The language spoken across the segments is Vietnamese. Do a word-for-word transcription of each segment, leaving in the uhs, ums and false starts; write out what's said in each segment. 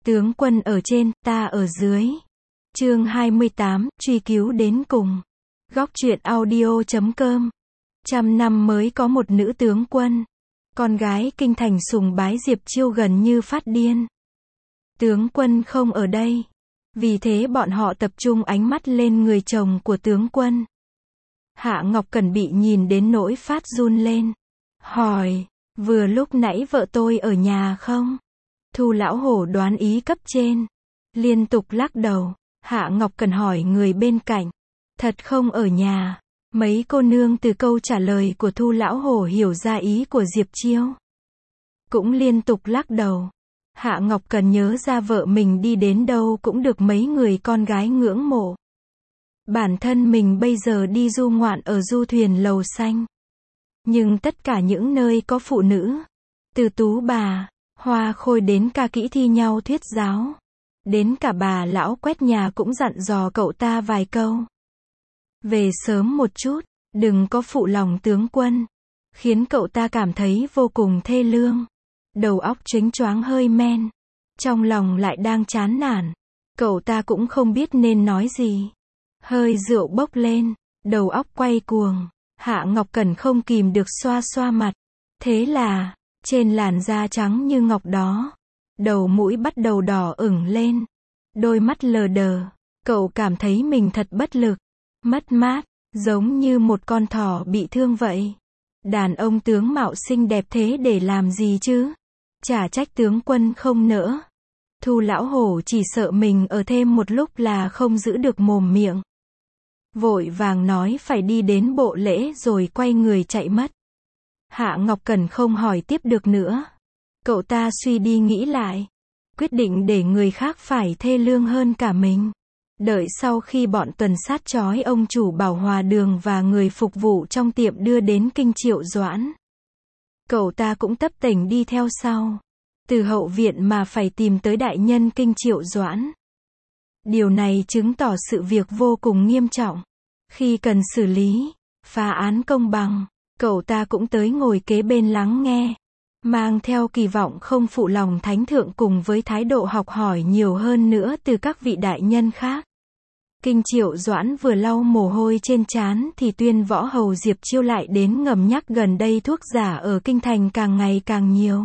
Tướng quân ở trên, ta ở dưới. Chương hai mươi tám, truy cứu đến cùng. Góc truyện audio chấm com. Trăm năm mới có một nữ tướng quân. Con gái kinh thành sùng bái Diệp Chiêu gần như phát điên. Tướng quân không ở đây. Vì thế bọn họ tập trung ánh mắt lên người chồng của tướng quân. Hạ Ngọc Cẩn bị nhìn đến nỗi phát run lên. Hỏi, vừa lúc nãy vợ tôi ở nhà không? Thu lão hổ đoán ý cấp trên. Liên tục lắc đầu. Hạ Ngọc Cẩn hỏi người bên cạnh. Thật không ở nhà. Mấy cô nương từ câu trả lời của Thu lão hổ hiểu ra ý của Diệp Chiêu. Cũng liên tục lắc đầu. Hạ Ngọc Cẩn nhớ ra vợ mình đi đến đâu cũng được mấy người con gái ngưỡng mộ. Bản thân mình bây giờ đi du ngoạn ở du thuyền lầu xanh. Nhưng tất cả những nơi có phụ nữ, từ Tú bà, Hoa Khôi đến ca kỹ thi nhau thuyết giáo, đến cả bà lão quét nhà cũng dặn dò cậu ta vài câu. Về sớm một chút, đừng có phụ lòng tướng quân, khiến cậu ta cảm thấy vô cùng thê lương. Đầu óc chếnh choáng hơi men, trong lòng lại đang chán nản, cậu ta cũng không biết nên nói gì. Hơi rượu bốc lên, đầu óc quay cuồng, Hạ Ngọc Cẩn không kìm được xoa xoa mặt. Thế là, trên làn da trắng như ngọc đó, đầu mũi bắt đầu đỏ ửng lên, đôi mắt lờ đờ, cậu cảm thấy mình thật bất lực, mất mát, giống như một con thỏ bị thương vậy. Đàn ông tướng mạo xinh đẹp thế để làm gì chứ? Chả trách tướng quân không nỡ. Thu lão hổ chỉ sợ mình ở thêm một lúc là không giữ được mồm miệng. Vội vàng nói phải đi đến bộ lễ rồi quay người chạy mất. Hạ Ngọc Cẩn không hỏi tiếp được nữa. Cậu ta suy đi nghĩ lại, quyết định để người khác phải thê lương hơn cả mình. Đợi sau khi bọn tuần sát trói ông chủ Bảo Hòa Đường và người phục vụ trong tiệm đưa đến kinh Triệu Doãn, cậu ta cũng tấp tểnh đi theo sau. Từ hậu viện mà phải tìm tới đại nhân kinh Triệu Doãn. Điều này chứng tỏ sự việc vô cùng nghiêm trọng. Khi cần xử lý, phá án công bằng, cậu ta cũng tới ngồi kế bên lắng nghe, mang theo kỳ vọng không phụ lòng thánh thượng cùng với thái độ học hỏi nhiều hơn nữa từ các vị đại nhân khác. Kinh Triệu Doãn vừa lau mồ hôi trên trán thì tuyên võ hầu Diệp Chiêu lại đến ngầm nhắc gần đây thuốc giả ở kinh thành càng ngày càng nhiều.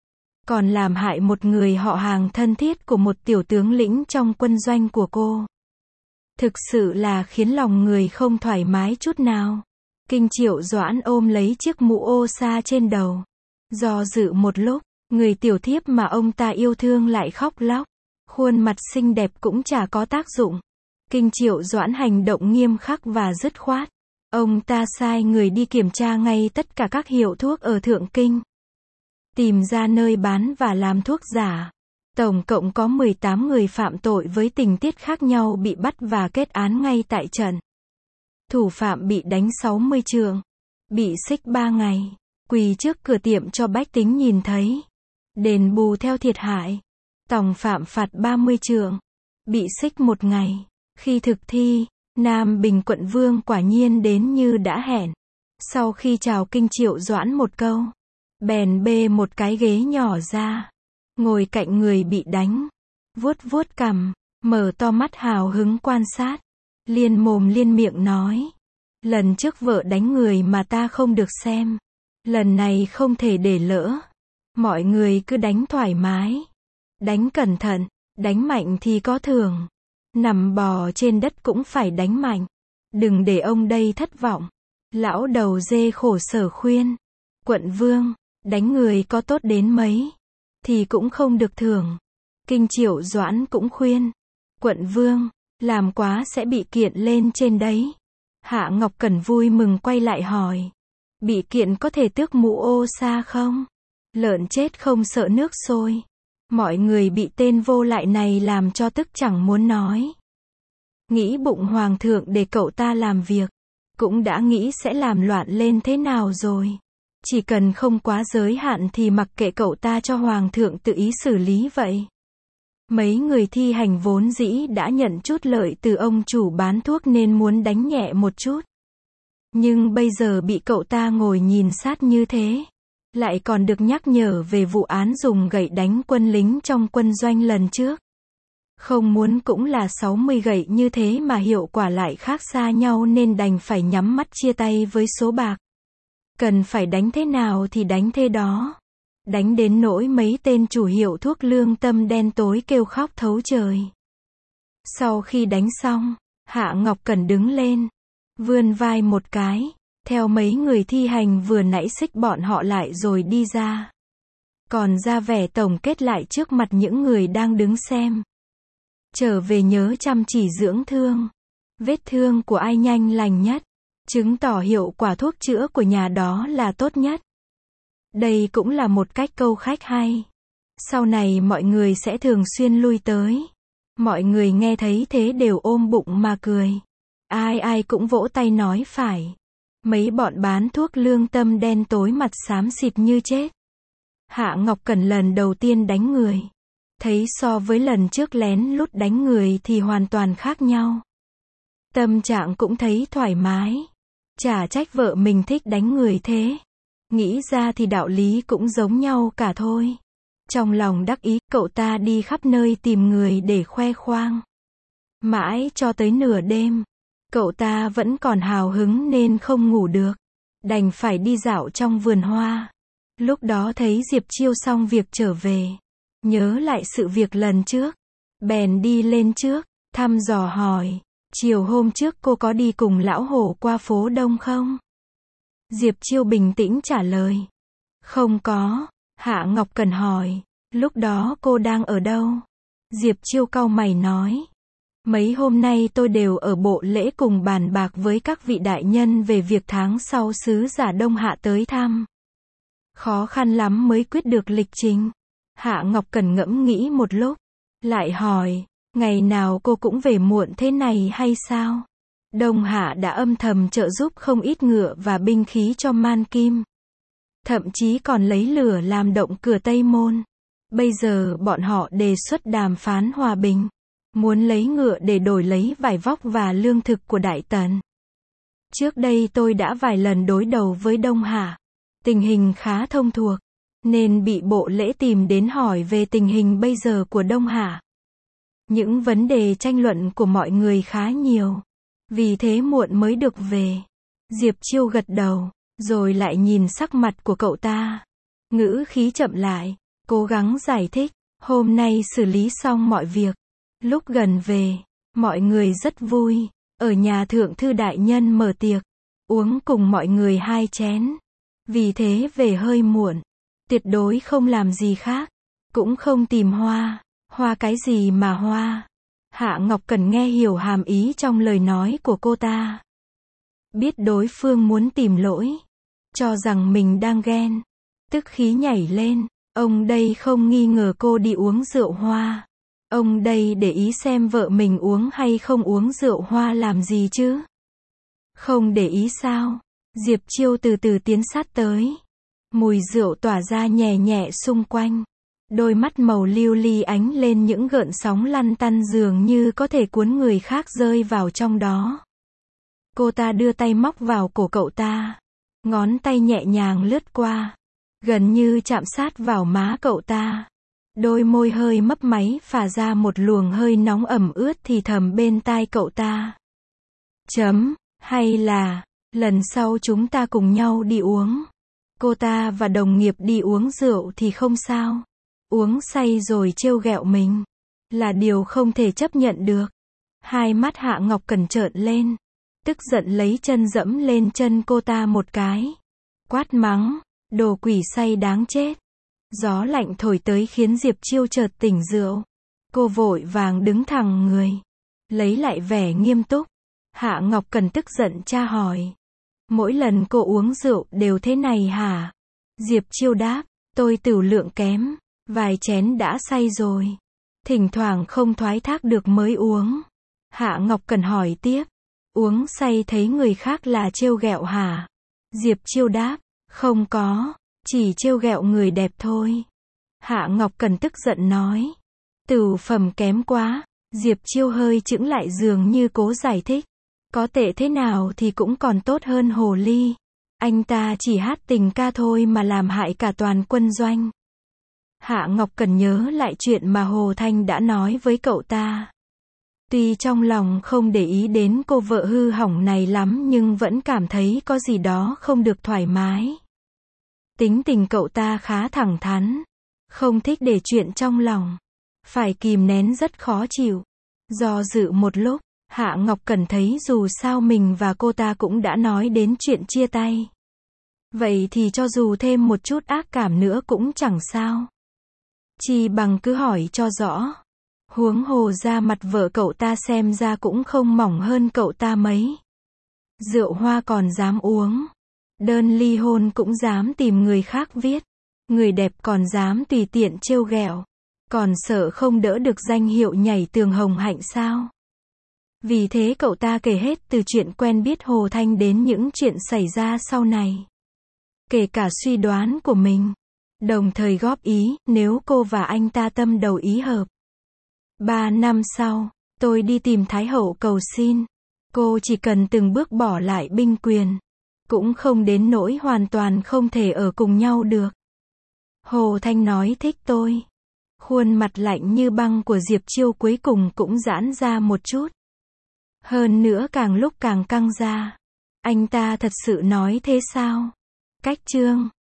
Còn làm hại một người họ hàng thân thiết của một tiểu tướng lĩnh trong quân doanh của cô. Thực sự là khiến lòng người không thoải mái chút nào. Kinh Triệu Doãn ôm lấy chiếc mũ ô sa trên đầu. Do dự một lúc, người tiểu thiếp mà ông ta yêu thương lại khóc lóc. Khuôn mặt xinh đẹp cũng chả có tác dụng. Kinh Triệu Doãn hành động nghiêm khắc và dứt khoát. Ông ta sai người đi kiểm tra ngay tất cả các hiệu thuốc ở Thượng Kinh. Tìm ra nơi bán và làm thuốc giả. Tổng cộng có mười tám người phạm tội với tình tiết khác nhau bị bắt và kết án ngay tại trận. Thủ phạm bị đánh sáu mươi trượng, bị xích ba ngày, quỳ trước cửa tiệm cho bách tính nhìn thấy. Đền bù theo thiệt hại. Tòng phạm phạt ba mươi trượng, bị xích một ngày. Khi thực thi, Nam Bình quận vương quả nhiên đến như đã hẹn. Sau khi chào Kinh Triệu Doãn một câu, bèn bê một cái ghế nhỏ ra, ngồi cạnh người bị đánh, vuốt vuốt cằm, mở to mắt hào hứng quan sát, liên mồm liên miệng nói, lần trước vợ đánh người mà ta không được xem, lần này không thể để lỡ, mọi người cứ đánh thoải mái, đánh cẩn thận, đánh mạnh thì có thưởng, nằm bò trên đất cũng phải đánh mạnh, đừng để ông đây thất vọng. Lão đầu dê khổ sở khuyên, quận vương, đánh người có tốt đến mấy thì cũng không được thưởng. Kinh Triệu Doãn cũng khuyên, quận vương, làm quá sẽ bị kiện lên trên đấy. Hạ Ngọc Cẩn vui mừng quay lại hỏi, bị kiện có thể tước mũ ô sa không? Lợn chết không sợ nước sôi. Mọi người bị tên vô lại này làm cho tức chẳng muốn nói. Nghĩ bụng hoàng thượng để cậu ta làm việc, cũng đã nghĩ sẽ làm loạn lên thế nào rồi. Chỉ cần không quá giới hạn thì mặc kệ cậu ta cho hoàng thượng tự ý xử lý vậy. Mấy người thi hành vốn dĩ đã nhận chút lợi từ ông chủ bán thuốc nên muốn đánh nhẹ một chút. Nhưng bây giờ bị cậu ta ngồi nhìn sát như thế, Lại còn được nhắc nhở về vụ án dùng gậy đánh quân lính trong quân doanh lần trước. Không muốn cũng là sáu mươi gậy như thế mà hiệu quả lại khác xa nhau nên đành phải nhắm mắt chia tay với số bạc. Cần phải đánh thế nào thì đánh thế đó. Đánh đến nỗi mấy tên chủ hiệu thuốc lương tâm đen tối kêu khóc thấu trời. Sau khi đánh xong, Hạ Ngọc Cẩn đứng lên, vươn vai một cái, theo mấy người thi hành vừa nãy xích bọn họ lại rồi đi ra. Còn ra vẻ tổng kết lại trước mặt những người đang đứng xem. Trở về nhớ chăm chỉ dưỡng thương. Vết thương của ai nhanh lành nhất, chứng tỏ hiệu quả thuốc chữa của nhà đó là tốt nhất. Đây cũng là một cách câu khách hay. Sau này mọi người sẽ thường xuyên lui tới. Mọi người nghe thấy thế đều ôm bụng mà cười. Ai ai cũng vỗ tay nói phải. Mấy bọn bán thuốc lương tâm đen tối mặt xám xịt như chết. Hạ Ngọc Cẩn lần đầu tiên đánh người. Thấy so với lần trước lén lút đánh người thì hoàn toàn khác nhau. Tâm trạng cũng thấy thoải mái. Chả trách vợ mình thích đánh người thế. Nghĩ ra thì đạo lý cũng giống nhau cả thôi. Trong lòng đắc ý, cậu ta đi khắp nơi tìm người để khoe khoang. Mãi cho tới nửa đêm, cậu ta vẫn còn hào hứng nên không ngủ được. Đành phải đi dạo trong vườn hoa. Lúc đó thấy Diệp Chiêu xong việc trở về. Nhớ lại sự việc lần trước. Bèn đi lên trước, thăm dò hỏi. Chiều hôm trước cô có đi cùng lão hổ qua phố Đông không? Diệp Chiêu bình tĩnh trả lời. Không có. Hạ Ngọc Cẩn hỏi. Lúc đó cô đang ở đâu? Diệp Chiêu cau mày nói. Mấy hôm nay tôi đều ở bộ lễ cùng bàn bạc với các vị đại nhân về việc tháng sau sứ giả Đông Hạ tới thăm. Khó khăn lắm mới quyết được lịch trình. Hạ Ngọc Cẩn ngẫm nghĩ một lúc. Lại hỏi. Ngày nào cô cũng về muộn thế này hay sao? Đông Hạ đã âm thầm trợ giúp không ít ngựa và binh khí cho Man Kim. Thậm chí còn lấy lửa làm động cửa Tây Môn. Bây giờ bọn họ đề xuất đàm phán hòa bình. Muốn lấy ngựa để đổi lấy vải vóc và lương thực của Đại Tần. Trước đây tôi đã vài lần đối đầu với Đông Hạ. Tình hình khá thông thuộc. Nên bị bộ lễ tìm đến hỏi về tình hình bây giờ của Đông Hạ. Những vấn đề tranh luận của mọi người khá nhiều. Vì thế muộn mới được về. Diệp Chiêu gật đầu. Rồi lại nhìn sắc mặt của cậu ta. Ngữ khí chậm lại. Cố gắng giải thích. Hôm nay xử lý xong mọi việc. Lúc gần về. Mọi người rất vui. Ở nhà thượng thư đại nhân mở tiệc. Uống cùng mọi người hai chén. Vì thế về hơi muộn. Tuyệt đối không làm gì khác. Cũng không tìm hoa. Hoa cái gì mà hoa? Hạ Ngọc Cẩn nghe hiểu hàm ý trong lời nói của cô ta. Biết đối phương muốn tìm lỗi. Cho rằng mình đang ghen. Tức khí nhảy lên. Ông đây không nghi ngờ cô đi uống rượu hoa. Ông đây để ý xem vợ mình uống hay không uống rượu hoa làm gì chứ? Không để ý sao? Diệp Chiêu từ từ tiến sát tới. Mùi rượu tỏa ra nhẹ nhẹ xung quanh. Đôi mắt màu lưu ly ánh lên những gợn sóng lăn tăn dường như có thể cuốn người khác rơi vào trong đó. Cô ta đưa tay móc vào cổ cậu ta. Ngón tay nhẹ nhàng lướt qua. Gần như chạm sát vào má cậu ta. Đôi môi hơi mấp máy phả ra một luồng hơi nóng ẩm ướt thì thầm bên tai cậu ta. Chấm, hay là, lần sau chúng ta cùng nhau đi uống. Cô ta và đồng nghiệp đi uống rượu thì không sao. Uống say rồi trêu ghẹo mình. Là điều không thể chấp nhận được. Hai mắt Hạ Ngọc Cẩn trợn lên. Tức giận lấy chân dẫm lên chân cô ta một cái. Quát mắng. Đồ quỷ say đáng chết. Gió lạnh thổi tới khiến Diệp Chiêu chợt tỉnh rượu. Cô vội vàng đứng thẳng người. Lấy lại vẻ nghiêm túc. Hạ Ngọc Cẩn tức giận tra hỏi. Mỗi lần cô uống rượu đều thế này hả? Diệp Chiêu đáp. Tôi tửu lượng kém. Vài chén đã say rồi. Thỉnh thoảng không thoái thác được mới uống. Hạ Ngọc Cẩn hỏi tiếp. Uống say thấy người khác là trêu ghẹo hả? Diệp Chiêu đáp. Không có. Chỉ trêu ghẹo người đẹp thôi. Hạ Ngọc Cẩn tức giận nói. Tửu phẩm kém quá. Diệp Chiêu hơi chững lại dường như cố giải thích. Có tệ thế nào thì cũng còn tốt hơn hồ ly. Anh ta chỉ hát tình ca thôi mà làm hại cả toàn quân doanh. Hạ Ngọc Cẩn nhớ lại chuyện mà Hồ Thanh đã nói với cậu ta. Tuy trong lòng không để ý đến cô vợ hư hỏng này lắm nhưng vẫn cảm thấy có gì đó không được thoải mái. Tính tình cậu ta khá thẳng thắn, không thích để chuyện trong lòng, phải kìm nén rất khó chịu. Do dự một lúc, Hạ Ngọc Cẩn thấy dù sao mình và cô ta cũng đã nói đến chuyện chia tay. Vậy thì cho dù thêm một chút ác cảm nữa cũng chẳng sao. Chi bằng cứ hỏi cho rõ. Huống hồ ra mặt vợ cậu ta xem ra cũng không mỏng hơn cậu ta mấy. Rượu hoa còn dám uống. Đơn ly hôn cũng dám tìm người khác viết. Người đẹp còn dám tùy tiện trêu ghẹo. Còn sợ không đỡ được danh hiệu nhảy tường hồng hạnh sao? Vì thế cậu ta kể hết từ chuyện quen biết Hồ Thanh đến những chuyện xảy ra sau này. Kể cả suy đoán của mình. Đồng thời góp ý, nếu cô và anh ta tâm đầu ý hợp. Ba năm sau, tôi đi tìm Thái Hậu cầu xin. Cô chỉ cần từng bước bỏ lại binh quyền. Cũng không đến nỗi hoàn toàn không thể ở cùng nhau được. Hồ Thanh nói thích tôi. Khuôn mặt lạnh như băng của Diệp Chiêu cuối cùng cũng giãn ra một chút. Hơn nữa càng lúc càng căng ra. Anh ta thật sự nói thế sao? Cách chương